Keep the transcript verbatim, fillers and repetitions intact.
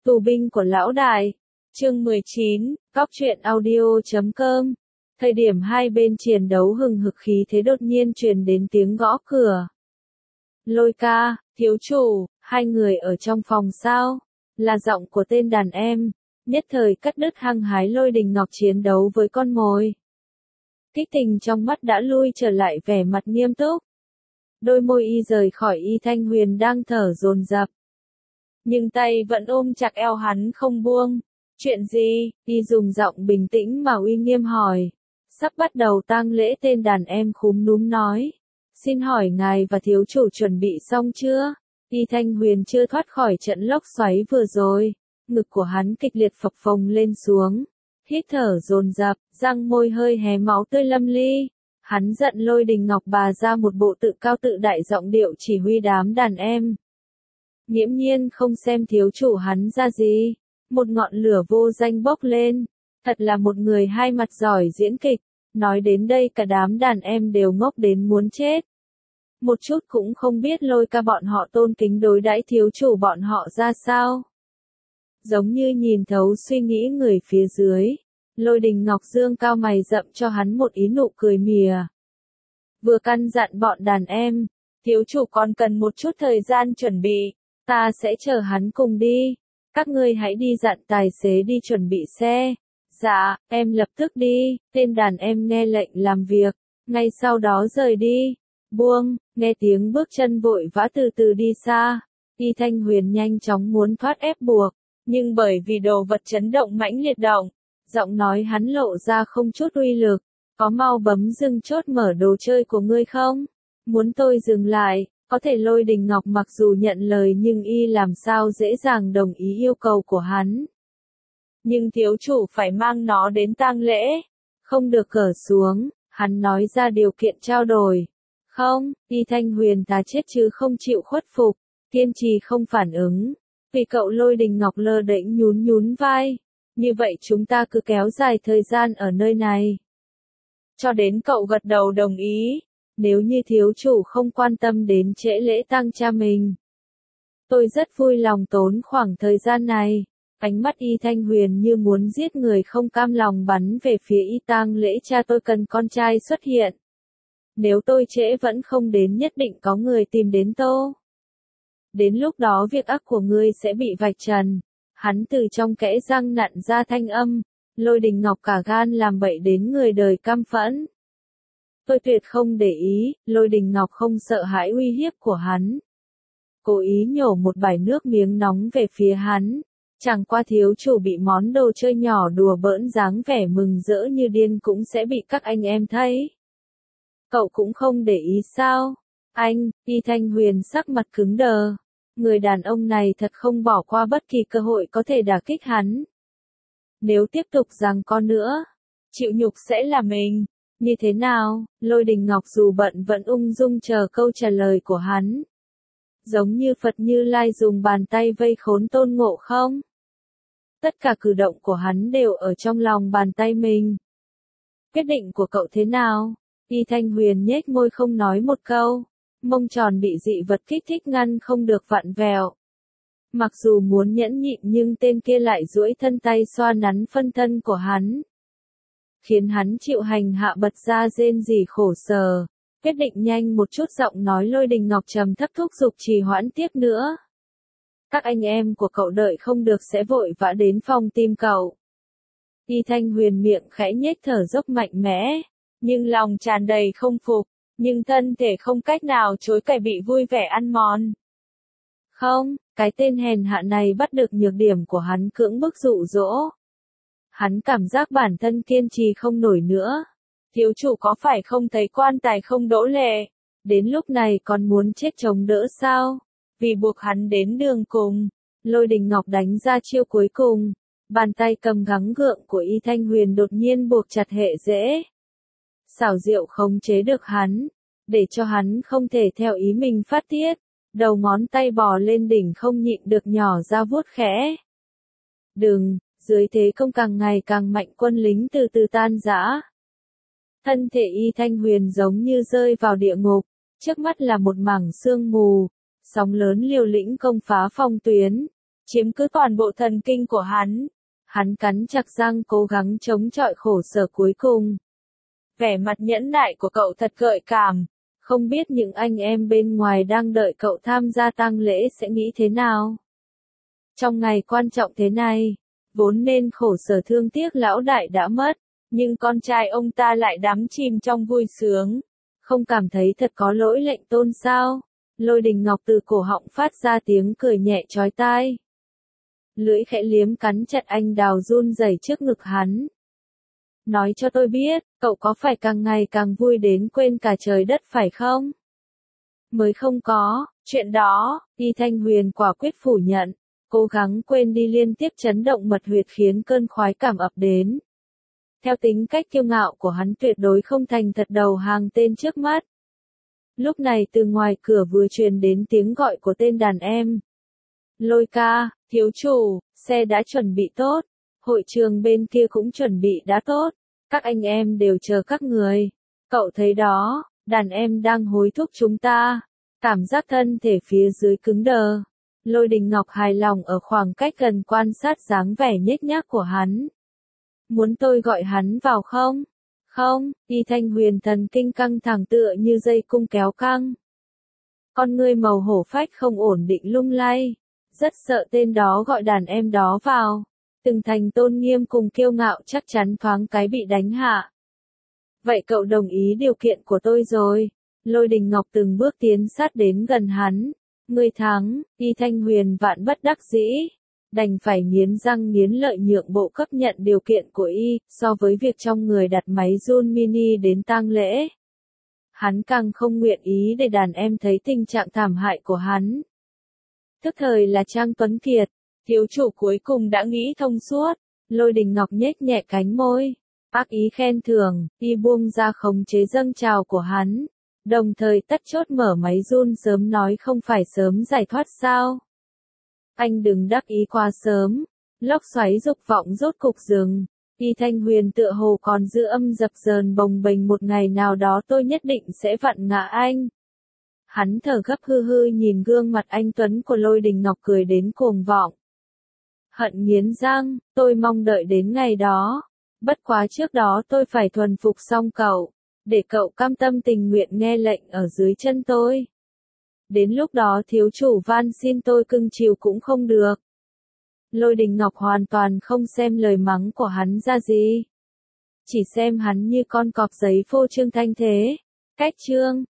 Tù binh của lão đại. Chương mười chín, Góc truyện audio chấm com. Thời điểm hai bên chiến đấu hừng hực khí thế đột nhiên truyền đến tiếng gõ cửa. Lôi ca, thiếu chủ, hai người ở trong phòng sao? Là giọng của tên đàn em, nhất thời cắt đứt hăng hái Lôi Đình Ngọc chiến đấu với con mồi. Kích tình trong mắt đã lui trở lại vẻ mặt nghiêm túc. Đôi môi y rời khỏi y Thanh Huyền đang thở dồn dập. Nhưng tay vẫn ôm chặt eo hắn không buông. Chuyện gì? Y dùng giọng bình tĩnh mà uy nghiêm hỏi. Sắp bắt đầu tang lễ, tên đàn em khúm núm nói. Xin hỏi ngài và thiếu chủ chuẩn bị xong chưa? Y Thanh Huyền chưa thoát khỏi trận lốc xoáy vừa rồi. Ngực của hắn kịch liệt phập phồng lên xuống. Hít thở dồn dập, răng môi hơi hé máu tươi lâm ly. Hắn giận Lôi Đình Ngọc bà ra một bộ tự cao tự đại giọng điệu chỉ huy đám đàn em. Nghiễm nhiên không xem thiếu chủ hắn ra gì. Một ngọn lửa vô danh bốc lên. Thật là một người hai mặt giỏi diễn kịch. Nói đến đây cả đám đàn em đều ngốc đến muốn chết. Một chút cũng không biết Lôi ca bọn họ tôn kính đối đãi thiếu chủ bọn họ ra sao. Giống như nhìn thấu suy nghĩ người phía dưới. Lôi Đình Ngọc dương cao mày rậm cho hắn một ý nụ cười mỉa. Vừa căn dặn bọn đàn em. Thiếu chủ còn cần một chút thời gian chuẩn bị. Ta sẽ chờ hắn cùng đi. Các ngươi hãy đi dặn tài xế đi chuẩn bị xe. Dạ, em lập tức đi. Tên đàn em nghe lệnh làm việc. Ngay sau đó rời đi. Buông, nghe tiếng bước chân vội vã từ từ đi xa. Y Thanh Huyền nhanh chóng muốn thoát ép buộc. Nhưng bởi vì đồ vật chấn động mãnh liệt động. Giọng nói hắn lộ ra không chút uy lực. Có mau bấm dừng chốt mở đồ chơi của ngươi không? Muốn tôi dừng lại? Có thể Lôi Đình Ngọc mặc dù nhận lời nhưng y làm sao dễ dàng đồng ý yêu cầu của hắn. Nhưng thiếu chủ phải mang nó đến tang lễ. Không được cởi xuống, hắn nói ra điều kiện trao đổi. Không, Y Thanh Huyền ta chết chứ không chịu khuất phục, kiên trì không phản ứng. Vì cậu Lôi Đình Ngọc lơ đễnh nhún nhún vai. Như vậy chúng ta cứ kéo dài thời gian ở nơi này. Cho đến cậu gật đầu đồng ý. Nếu như thiếu chủ không quan tâm đến trễ lễ tang cha mình. Tôi rất vui lòng tốn khoảng thời gian này. Ánh mắt Y Thanh Huyền như muốn giết người không cam lòng bắn về phía y tang lễ cha tôi cần con trai xuất hiện. Nếu tôi trễ vẫn không đến nhất định có người tìm đến tô. Đến lúc đó việc ác của ngươi sẽ bị vạch trần. Hắn từ trong kẽ răng nặn ra thanh âm. Lôi Đình Ngọc cả gan làm bậy đến người đời căm phẫn. Tôi tuyệt không để ý, Lôi Đình Ngọc không sợ hãi uy hiếp của hắn. Cố ý nhổ một bãi nước miếng nóng về phía hắn. Chẳng qua thiếu chủ bị món đồ chơi nhỏ đùa bỡn dáng vẻ mừng rỡ như điên cũng sẽ bị các anh em thấy. Cậu cũng không để ý sao? Anh, Y Thanh Huyền sắc mặt cứng đờ. Người đàn ông này thật không bỏ qua bất kỳ cơ hội có thể đả kích hắn. Nếu tiếp tục giằng co nữa, chịu nhục sẽ là mình. Như thế nào? Lôi Đình Ngọc dù bận vẫn ung dung chờ câu trả lời của hắn. Giống như Phật Như Lai dùng bàn tay vây khốn Tôn Ngộ Không. Tất cả cử động của hắn đều ở trong lòng bàn tay mình. Quyết định của cậu thế nào? Y Thanh Huyền nhếch môi không nói một câu. Mông tròn bị dị vật kích thích ngăn không được vặn vẹo. Mặc dù muốn nhẫn nhịn nhưng tên kia lại duỗi thân tay xoa nắn phân thân của hắn. Khiến hắn chịu hành hạ bật ra rên rỉ khổ sở. Quyết định nhanh một chút giọng nói Lôi Đình Ngọc trầm thấp thúc giục trì hoãn tiếp nữa. Các anh em của cậu đợi không được sẽ vội vã đến phòng tìm cậu. Y Thanh Huyền miệng khẽ nhếch thở dốc mạnh mẽ. Nhưng lòng tràn đầy không phục. Nhưng thân thể không cách nào chối cãi bị vui vẻ ăn mòn. Không, cái tên hèn hạ này bắt được nhược điểm của hắn cưỡng bức dụ dỗ. Hắn cảm giác bản thân kiên trì không nổi nữa. Thiếu chủ có phải không thấy quan tài không đỗ lệ? Đến lúc này còn muốn chết chống đỡ sao? Vì buộc hắn đến đường cùng. Lôi Đình Ngọc đánh ra chiêu cuối cùng. Bàn tay cầm gắng gượng của Y Thanh Huyền đột nhiên buộc chặt hệ dễ. Xảo diệu khống chế được hắn. Để cho hắn không thể theo ý mình phát tiết. Đầu ngón tay bò lên đỉnh không nhịn được nhỏ ra vuốt khẽ. Đừng, dưới thế công càng ngày càng mạnh quân lính từ từ tan rã. Thân thể Y Thanh Huyền giống như rơi vào địa ngục. Trước mắt là một mảng sương mù. Sóng lớn liều lĩnh công phá phong tuyến. chiếm cứ toàn bộ thần kinh của hắn. Hắn cắn chặt răng cố gắng chống chọi khổ sở cuối cùng. Vẻ mặt nhẫn nại của cậu thật gợi cảm, không biết những anh em bên ngoài đang đợi cậu tham gia tang lễ sẽ nghĩ thế nào. Trong ngày quan trọng thế này, vốn nên khổ sở thương tiếc lão đại đã mất, nhưng con trai ông ta lại đắm chìm trong vui sướng. Không cảm thấy thật có lỗi lệnh tôn sao? Lôi Đình Ngọc từ cổ họng phát ra tiếng cười nhẹ chói tai. Lưỡi khẽ liếm cắn chặt anh đào run rẩy trước ngực hắn. Nói cho tôi biết, cậu có phải càng ngày càng vui đến quên cả trời đất phải không? Mới không có, chuyện đó, Y Thanh Huyền quả quyết phủ nhận, cố gắng quên đi liên tiếp chấn động mật huyệt khiến cơn khoái cảm ập đến. Theo tính cách kiêu ngạo của hắn tuyệt đối không thành thật đầu hàng tên trước mắt. Lúc này từ ngoài cửa vừa truyền đến tiếng gọi của tên đàn em. Lôi ca, thiếu chủ, xe đã chuẩn bị tốt. Hội trường bên kia cũng chuẩn bị đã tốt. Các anh em đều chờ các người. Cậu thấy đó, đàn em đang hối thúc chúng ta. Cảm giác thân thể phía dưới cứng đờ. Lôi Đình Ngọc hài lòng ở khoảng cách gần quan sát dáng vẻ nhếch nhác của hắn. Muốn tôi gọi hắn vào không? Không, Y Thanh Huyền thần kinh căng thẳng tựa như dây cung kéo căng. Con ngươi màu hổ phách không ổn định lung lay. Rất sợ tên đó gọi đàn em đó vào. Từng thành tôn nghiêm cùng kiêu ngạo chắc chắn thoáng cái bị đánh hạ. Vậy cậu đồng ý điều kiện của tôi rồi. Lôi Đình Ngọc từng bước tiến sát đến gần hắn. Ngươi thắng, Y Thanh Huyền vạn bất đắc dĩ. Đành phải nghiến răng nghiến lợi nhượng bộ cấp nhận điều kiện của y, so với việc trong người đặt máy run mini đến tang lễ. Hắn càng không nguyện ý để đàn em thấy tình trạng thảm hại của hắn. Tức thời là Trang Tuấn Kiệt, thiếu chủ cuối cùng đã nghĩ thông suốt, Lôi Đình Ngọc nhếch nhẹ cánh môi, ác ý khen thưởng, y buông ra khống chế dâng trào của hắn, đồng thời tắt chốt mở máy run sớm nói không phải sớm giải thoát sao. Anh đừng đắc ý quá sớm, lốc xoáy dục vọng rốt cục dừng, Y Thanh Huyền tựa hồ còn giữ âm dập dờn bồng bềnh một ngày nào đó tôi nhất định sẽ vặn ngã anh. Hắn thở gấp hư hư nhìn gương mặt anh Tuấn của Lôi Đình Ngọc cười đến cuồng vọng. Hận nghiến răng, tôi mong đợi đến ngày đó, bất quá trước đó tôi phải thuần phục xong cậu, để cậu cam tâm tình nguyện nghe lệnh ở dưới chân tôi. Đến lúc đó thiếu chủ van xin tôi cưng chiều cũng không được. Lôi Đình Ngọc hoàn toàn không xem lời mắng của hắn ra gì. Chỉ xem hắn như con cọp giấy phô trương thanh thế. Cách trương,